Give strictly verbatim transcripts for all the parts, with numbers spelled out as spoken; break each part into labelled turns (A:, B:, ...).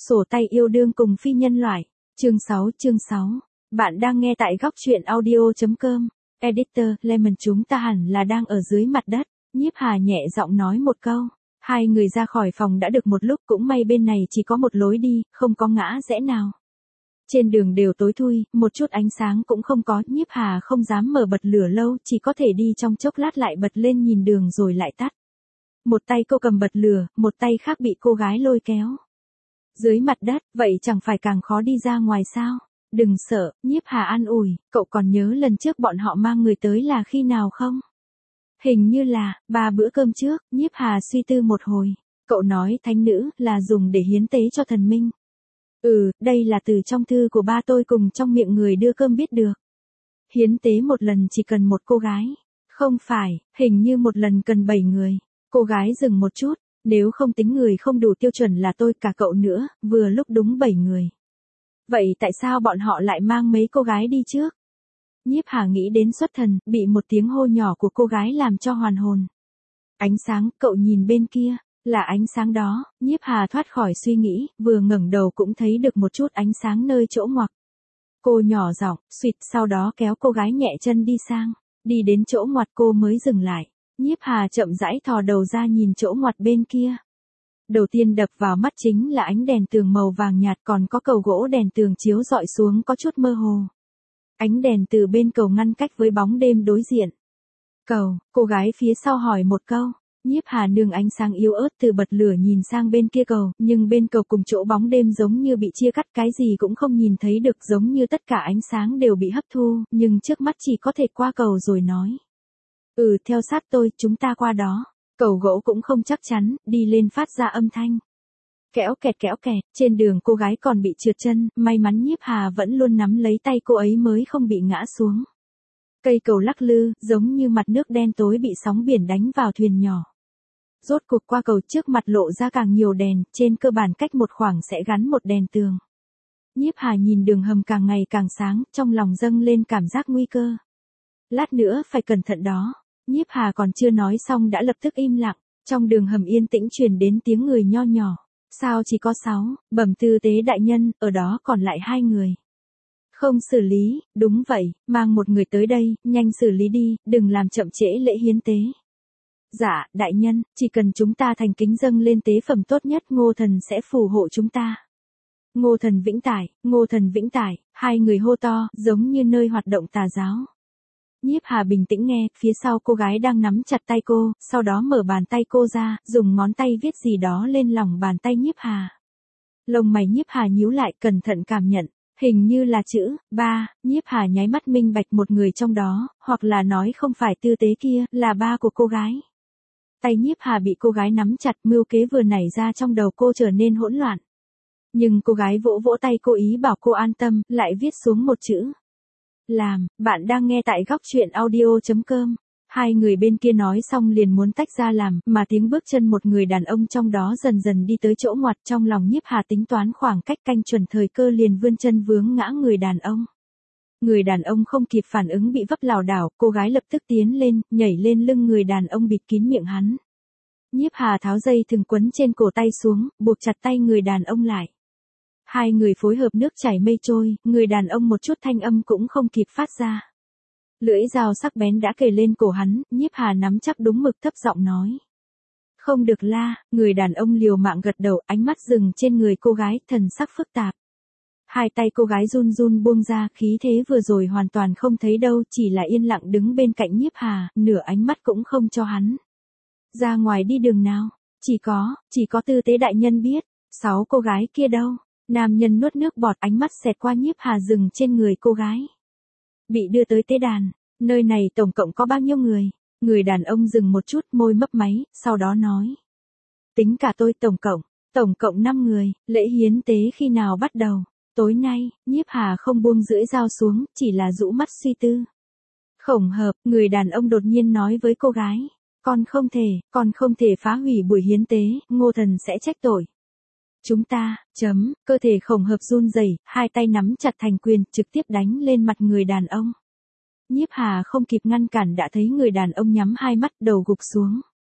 A: Sổ tay yêu đương cùng phi nhân loại. Chương sáu, chương sáu. Bạn đang nghe tại góc truyện audio chấm com. Editor, Lemon, chúng ta hẳn là đang ở dưới mặt đất. Nhiếp Hà nhẹ giọng nói một câu. Hai người ra khỏi phòng đã được một lúc, cũng may bên này chỉ có một lối đi, không có ngã rẽ nào. Trên đường đều tối thui, một chút ánh sáng cũng không có, Nhiếp Hà không dám mở bật lửa lâu, chỉ có thể đi trong chốc lát lại bật lên nhìn đường rồi lại tắt. Một tay cô cầm bật lửa, một tay khác bị cô gái lôi kéo. Dưới mặt đất, vậy chẳng phải càng khó đi ra ngoài sao? Đừng sợ, Nhiếp Hà an ủi, cậu còn nhớ lần trước bọn họ mang người tới là khi nào không? Hình như là, ba bữa cơm trước, Nhiếp Hà suy tư một hồi. Cậu nói thánh nữ là dùng để hiến tế cho thần minh. Ừ, đây là từ trong thư của ba tôi cùng trong miệng người đưa cơm biết được. Hiến tế một lần chỉ cần một cô gái. Không phải, hình như một lần cần bảy người. Cô gái dừng một chút, nếu không tính người không đủ tiêu chuẩn là tôi cả cậu nữa, vừa lúc đúng bảy người. Vậy tại sao bọn họ lại mang mấy cô gái đi trước? Nhiếp Hà nghĩ đến xuất thần, bị một tiếng hô nhỏ của cô gái làm cho hoàn hồn. Ánh sáng, cậu nhìn bên kia, là ánh sáng đó. Nhiếp Hà thoát khỏi suy nghĩ, vừa ngẩng đầu cũng thấy được một chút ánh sáng nơi chỗ ngoặc. Cô nhỏ giọng, suýt, sau đó kéo cô gái nhẹ chân đi sang, đi đến chỗ ngoặt cô mới dừng lại. Nhiếp Hà chậm rãi thò đầu ra nhìn chỗ ngoặt bên kia. Đầu tiên đập vào mắt chính là ánh đèn tường màu vàng nhạt, còn có cầu gỗ đèn tường chiếu rọi xuống có chút mơ hồ. Ánh đèn từ bên cầu ngăn cách với bóng đêm đối diện. Cầu, cô gái phía sau hỏi một câu. Nhiếp Hà nương ánh sáng yếu ớt từ bật lửa nhìn sang bên kia cầu, nhưng bên cầu cùng chỗ bóng đêm giống như bị chia cắt, cái gì cũng không nhìn thấy được, giống như tất cả ánh sáng đều bị hấp thu, nhưng trước mắt chỉ có thể qua cầu rồi nói. Ừ, theo sát tôi, chúng ta qua đó. Cầu gỗ cũng không chắc chắn, đi lên phát ra âm thanh. Kéo kẹt kéo kẹt, trên đường cô gái còn bị trượt chân, may mắn Nhiếp Hà vẫn luôn nắm lấy tay cô ấy mới không bị ngã xuống. Cây cầu lắc lư, giống như mặt nước đen tối bị sóng biển đánh vào thuyền nhỏ. Rốt cuộc qua cầu, trước mặt lộ ra càng nhiều đèn, trên cơ bản cách một khoảng sẽ gắn một đèn tường. Nhiếp Hà nhìn đường hầm càng ngày càng sáng, trong lòng dâng lên cảm giác nguy cơ. Lát nữa phải cẩn thận đó. Nhiếp Hà còn chưa nói xong đã lập tức im lặng, trong đường hầm yên tĩnh truyền đến tiếng người nho nhỏ. Sao chỉ có sáu, bẩm tư tế đại nhân, ở đó còn lại hai người. Không xử lý, đúng vậy, mang một người tới đây, nhanh xử lý đi, đừng làm chậm trễ lễ hiến tế. Dạ, đại nhân, chỉ cần chúng ta thành kính dâng lên tế phẩm tốt nhất, Ngô Thần sẽ phù hộ chúng ta. Ngô Thần vĩnh tải, Ngô Thần vĩnh tải, hai người hô to, giống như nơi hoạt động tà giáo. Nhiếp Hà bình tĩnh nghe, phía sau cô gái đang nắm chặt tay cô, sau đó mở bàn tay cô ra, dùng ngón tay viết gì đó lên lòng bàn tay Nhiếp Hà. Lông mày Nhiếp Hà nhíu lại, cẩn thận cảm nhận, hình như là chữ ba. Nhiếp Hà nháy mắt minh bạch một người trong đó, hoặc là nói không phải tư tế kia, là ba của cô gái. Tay Nhiếp Hà bị cô gái nắm chặt, mưu kế vừa nảy ra trong đầu cô trở nên hỗn loạn. Nhưng cô gái vỗ vỗ tay cô ý bảo cô an tâm, lại viết xuống một chữ. Làm, bạn đang nghe tại góc truyện audio chấm com. Hai người bên kia nói xong liền muốn tách ra làm, mà tiếng bước chân một người đàn ông trong đó dần dần đi tới chỗ ngoặt, trong lòng Nhiếp Hà tính toán khoảng cách canh chuẩn thời cơ liền vươn chân vướng ngã người đàn ông. Người đàn ông không kịp phản ứng bị vấp lảo đảo, cô gái lập tức tiến lên, nhảy lên lưng người đàn ông bịt kín miệng hắn. Nhiếp Hà tháo dây thừng quấn trên cổ tay xuống, buộc chặt tay người đàn ông lại. Hai người phối hợp nước chảy mây trôi, người đàn ông một chút thanh âm cũng không kịp phát ra. Lưỡi dao sắc bén đã kề lên cổ hắn, Nhiếp Hà nắm chắc đúng mực thấp giọng nói. Không được la, người đàn ông liều mạng gật đầu, ánh mắt dừng trên người cô gái, thần sắc phức tạp. Hai tay cô gái run run buông ra, khí thế vừa rồi hoàn toàn không thấy đâu, chỉ là yên lặng đứng bên cạnh Nhiếp Hà, nửa ánh mắt cũng không cho hắn. Ra ngoài đi đường nào? Chỉ có, chỉ có tư tế đại nhân biết. Sáu cô gái kia đâu? Nam nhân nuốt nước bọt, ánh mắt xẹt qua Nhiếp Hà dừng trên người cô gái. Bị đưa tới tế đàn, nơi này tổng cộng có bao nhiêu người? Người đàn ông dừng một chút, môi mấp máy, sau đó nói. Tính cả tôi tổng cộng, tổng cộng năm người, lễ hiến tế khi nào bắt đầu? Tối nay. Nhiếp Hà không buông lưỡi dao xuống, chỉ là rũ mắt suy tư. Khổng hợp, người đàn ông đột nhiên nói với cô gái. Con không thể, con không thể phá hủy buổi hiến tế, Ngô Thần sẽ trách tội. Chúng ta, chấm, cơ thể khổng hợp run rẩy, hai tay nắm chặt thành quyền, trực tiếp đánh lên mặt người đàn ông. Nhiếp Hà không kịp ngăn cản đã thấy người đàn ông nhắm hai mắt, đầu gục xuống.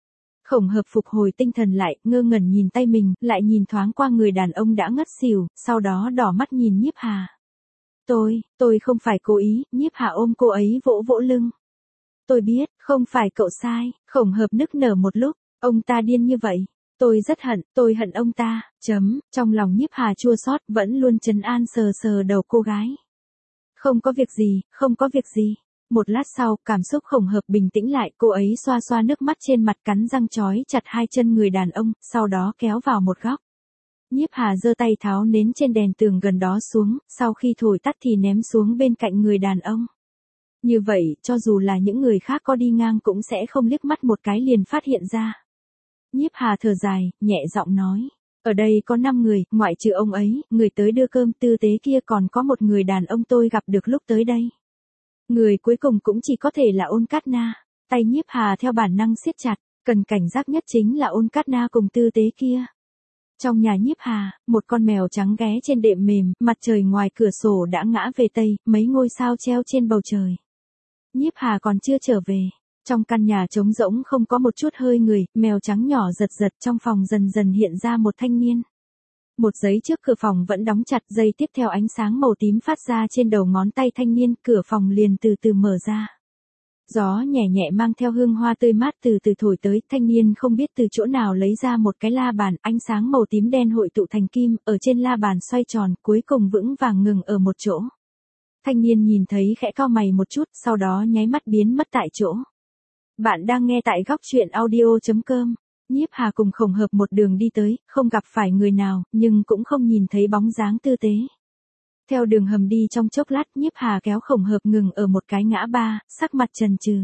A: Khổng Hợp phục hồi tinh thần lại, ngơ ngẩn nhìn tay mình, lại nhìn thoáng qua người đàn ông đã ngất xỉu, sau đó đỏ mắt nhìn Nhiếp Hà. Tôi, tôi không phải cố ý, Nhiếp Hà ôm cô ấy vỗ vỗ lưng. Tôi biết, không phải cậu sai, Khổng Hợp nức nở một lúc, ông ta điên như vậy. Tôi rất hận, tôi hận ông ta, chấm, trong lòng Nhiếp Hà chua xót vẫn luôn trấn an sờ sờ đầu cô gái. Không có việc gì, không có việc gì. Một lát sau, cảm xúc Khổng Hợp bình tĩnh lại, cô ấy xoa xoa nước mắt trên mặt cắn răng trói chặt hai chân người đàn ông, sau đó kéo vào một góc. Nhiếp Hà giơ tay tháo nến trên đèn tường gần đó xuống, sau khi thổi tắt thì ném xuống bên cạnh người đàn ông. Như vậy, cho dù là những người khác có đi ngang cũng sẽ không liếc mắt một cái liền phát hiện ra. Nhiếp Hà thở dài, nhẹ giọng nói. Ở đây có năm người, ngoại trừ ông ấy, người tới đưa cơm tư tế kia còn có một người đàn ông tôi gặp được lúc tới đây. Người cuối cùng cũng chỉ có thể là Ôn Cát Na. Tay Nhiếp Hà theo bản năng siết chặt, cần cảnh giác nhất chính là Ôn Cát Na cùng tư tế kia. Trong nhà Nhiếp Hà, một con mèo trắng ghé trên đệm mềm, mặt trời ngoài cửa sổ đã ngã về tây, mấy ngôi sao treo trên bầu trời. Nhiếp Hà còn chưa trở về. Trong căn nhà trống rỗng không có một chút hơi người, mèo trắng nhỏ giật giật trong phòng dần dần hiện ra một thanh niên. Một giấy trước cửa phòng vẫn đóng chặt, giây tiếp theo ánh sáng màu tím phát ra trên đầu ngón tay thanh niên, cửa phòng liền từ từ mở ra. Gió nhẹ nhẹ mang theo hương hoa tươi mát từ từ thổi tới, thanh niên không biết từ chỗ nào lấy ra một cái la bàn, ánh sáng màu tím đen hội tụ thành kim, ở trên la bàn xoay tròn, cuối cùng vững vàng ngừng ở một chỗ. Thanh niên nhìn thấy khẽ cau mày một chút, sau đó nháy mắt biến mất tại chỗ. Bạn đang nghe tại góc truyện audio chấm com. Nhiếp Hà cùng Khổng Hợp một đường đi tới, không gặp phải người nào, nhưng cũng không nhìn thấy bóng dáng tư tế. Theo đường hầm đi trong chốc lát, Nhiếp Hà kéo Khổng Hợp ngừng ở một cái ngã ba, sắc mặt chần chừ.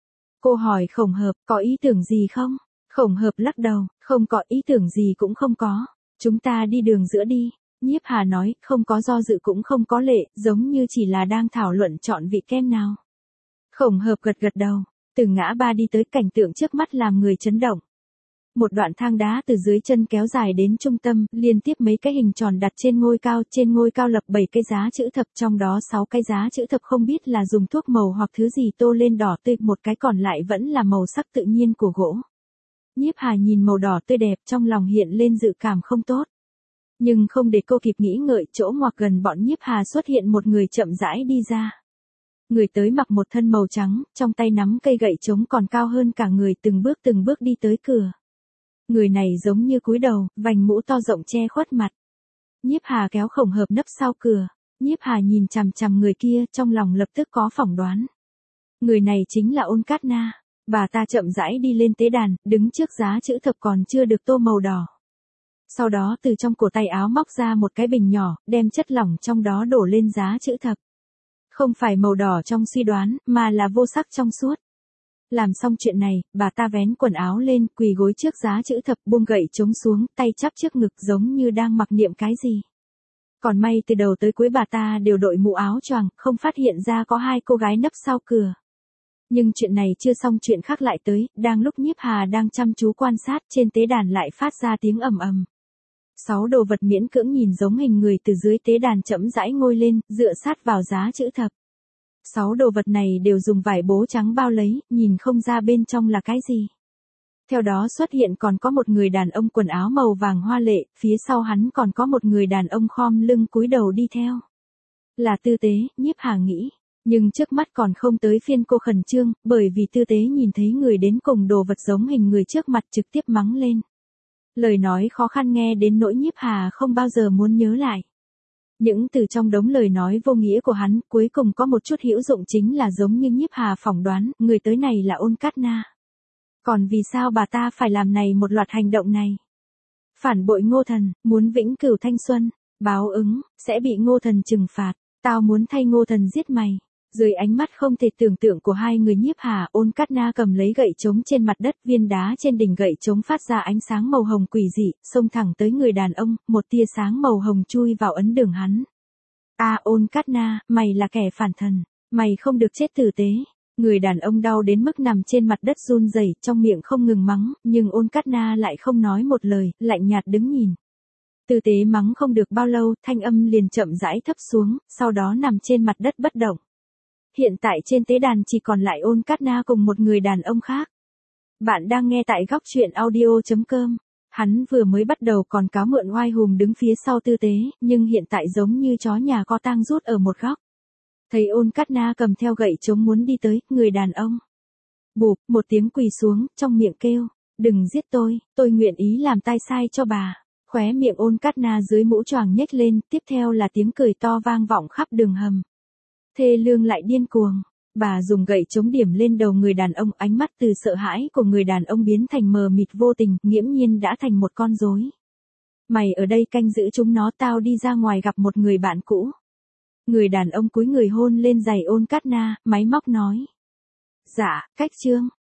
A: Cô hỏi Khổng Hợp, có ý tưởng gì không? Khổng Hợp lắc đầu, không có ý tưởng gì cũng không có. Chúng ta đi đường giữa đi. Nhiếp Hà nói, không có do dự cũng không có lệ, giống như chỉ là đang thảo luận chọn vị kem nào. Khổng Hợp gật gật đầu, từ ngã ba đi tới, cảnh tượng trước mắt làm người chấn động. Một đoạn thang đá từ dưới chân kéo dài đến trung tâm, liên tiếp mấy cái hình tròn đặt trên ngôi cao, trên ngôi cao lập bảy cái giá chữ thập, trong đó sáu cái giá chữ thập không biết là dùng thuốc màu hoặc thứ gì tô lên đỏ tươi, một cái còn lại vẫn là màu sắc tự nhiên của gỗ. Nhiếp Hà nhìn màu đỏ tươi đẹp, trong lòng hiện lên dự cảm không tốt. Nhưng không để cô kịp nghĩ ngợi, chỗ ngoặc gần bọn Nhiếp Hà xuất hiện một người chậm rãi đi ra. Người tới mặc một thân màu trắng, trong tay nắm cây gậy trống còn cao hơn cả người, từng bước từng bước đi tới cửa. Người này giống như cúi đầu, vành mũ to rộng che khuất mặt. Nhiếp Hà kéo Khổng Hợp nấp sau cửa. Nhiếp Hà nhìn chằm chằm người kia, trong lòng lập tức có phỏng đoán. Người này chính là Ôn Cát Na. Bà ta chậm rãi đi lên tế đàn, đứng trước giá chữ thập còn chưa được tô màu đỏ. Sau đó từ trong cổ tay áo móc ra một cái bình nhỏ, đem chất lỏng trong đó đổ lên giá chữ thập. Không phải màu đỏ trong suy đoán, mà là vô sắc trong suốt. Làm xong chuyện này, bà ta vén quần áo lên, quỳ gối trước giá chữ thập, buông gậy trống xuống, tay chắp trước ngực giống như đang mặc niệm cái gì. Còn may từ đầu tới cuối bà ta đều đội mũ áo choàng, không phát hiện ra có hai cô gái nấp sau cửa. Nhưng chuyện này chưa xong, chuyện khác lại tới, đang lúc Nhiếp Hà đang chăm chú quan sát, trên tế đàn lại phát ra tiếng ầm ầm. Sáu đồ vật miễn cưỡng nhìn giống hình người từ dưới tế đàn chậm rãi ngôi lên, dựa sát vào giá chữ thập. Sáu đồ vật này đều dùng vải bố trắng bao lấy, nhìn không ra bên trong là cái gì. Theo đó xuất hiện còn có một người đàn ông quần áo màu vàng hoa lệ, phía sau hắn còn có một người đàn ông khom lưng cúi đầu đi theo. Là tư tế, Nhiếp Hà nghĩ. Nhưng trước mắt còn không tới phiên cô khẩn trương, bởi vì tư tế nhìn thấy người đến cùng đồ vật giống hình người trước mặt trực tiếp mắng lên. Lời nói khó khăn nghe đến nỗi Nhiếp Hà không bao giờ muốn nhớ lại. Những từ trong đống lời nói vô nghĩa của hắn, cuối cùng có một chút hữu dụng chính là giống như Nhiếp Hà phỏng đoán, người tới này là Ôn Cát Na. Còn vì sao bà ta phải làm này một loạt hành động này? Phản bội Ngô Thần, muốn vĩnh cửu thanh xuân, báo ứng, sẽ bị Ngô Thần trừng phạt, tao muốn thay Ngô Thần giết mày. Dưới ánh mắt không thể tưởng tượng của hai người Nhiếp Hà, Ôn Cát Na cầm lấy gậy trống trên mặt đất, viên đá trên đỉnh gậy trống phát ra ánh sáng màu hồng quỷ dị, xông thẳng tới người đàn ông, một tia sáng màu hồng chui vào ấn đường hắn. A Ôn Cát Na, mày là kẻ phản thần, mày không được chết tử tế. Người đàn ông đau đến mức nằm trên mặt đất run rẩy, trong miệng không ngừng mắng, nhưng Ôn Cát Na lại không nói một lời, lạnh nhạt đứng nhìn. Tư tế mắng không được bao lâu, thanh âm liền chậm rãi thấp xuống, sau đó nằm trên mặt đất bất động. Hiện tại trên tế đàn chỉ còn lại Ôn Cát Na cùng một người đàn ông khác. Bạn đang nghe tại góc chuyện audio.com. Hắn vừa mới bắt đầu còn cáo mượn oai hùm đứng phía sau tư tế, nhưng hiện tại giống như chó nhà có tang rút ở một góc. Thấy Ôn Cát Na cầm theo gậy chống muốn đi tới, người đàn ông. Bụp, một tiếng quỳ xuống, trong miệng kêu, đừng giết tôi, tôi nguyện ý làm tai sai cho bà. Khóe miệng Ôn Cát Na dưới mũ choàng nhếch lên, tiếp theo là tiếng cười to vang vọng khắp đường hầm. Thê lương lại điên cuồng. Bà dùng gậy chống điểm lên đầu người đàn ông, ánh mắt từ sợ hãi của người đàn ông biến thành mờ mịt vô tình, nghiễm nhiên đã thành một con rối. Mày ở đây canh giữ chúng nó, tao đi ra ngoài gặp một người bạn cũ. Người đàn ông cúi người hôn lên giày Ôn Cát Na, máy móc nói. Dạ, Cách Trương.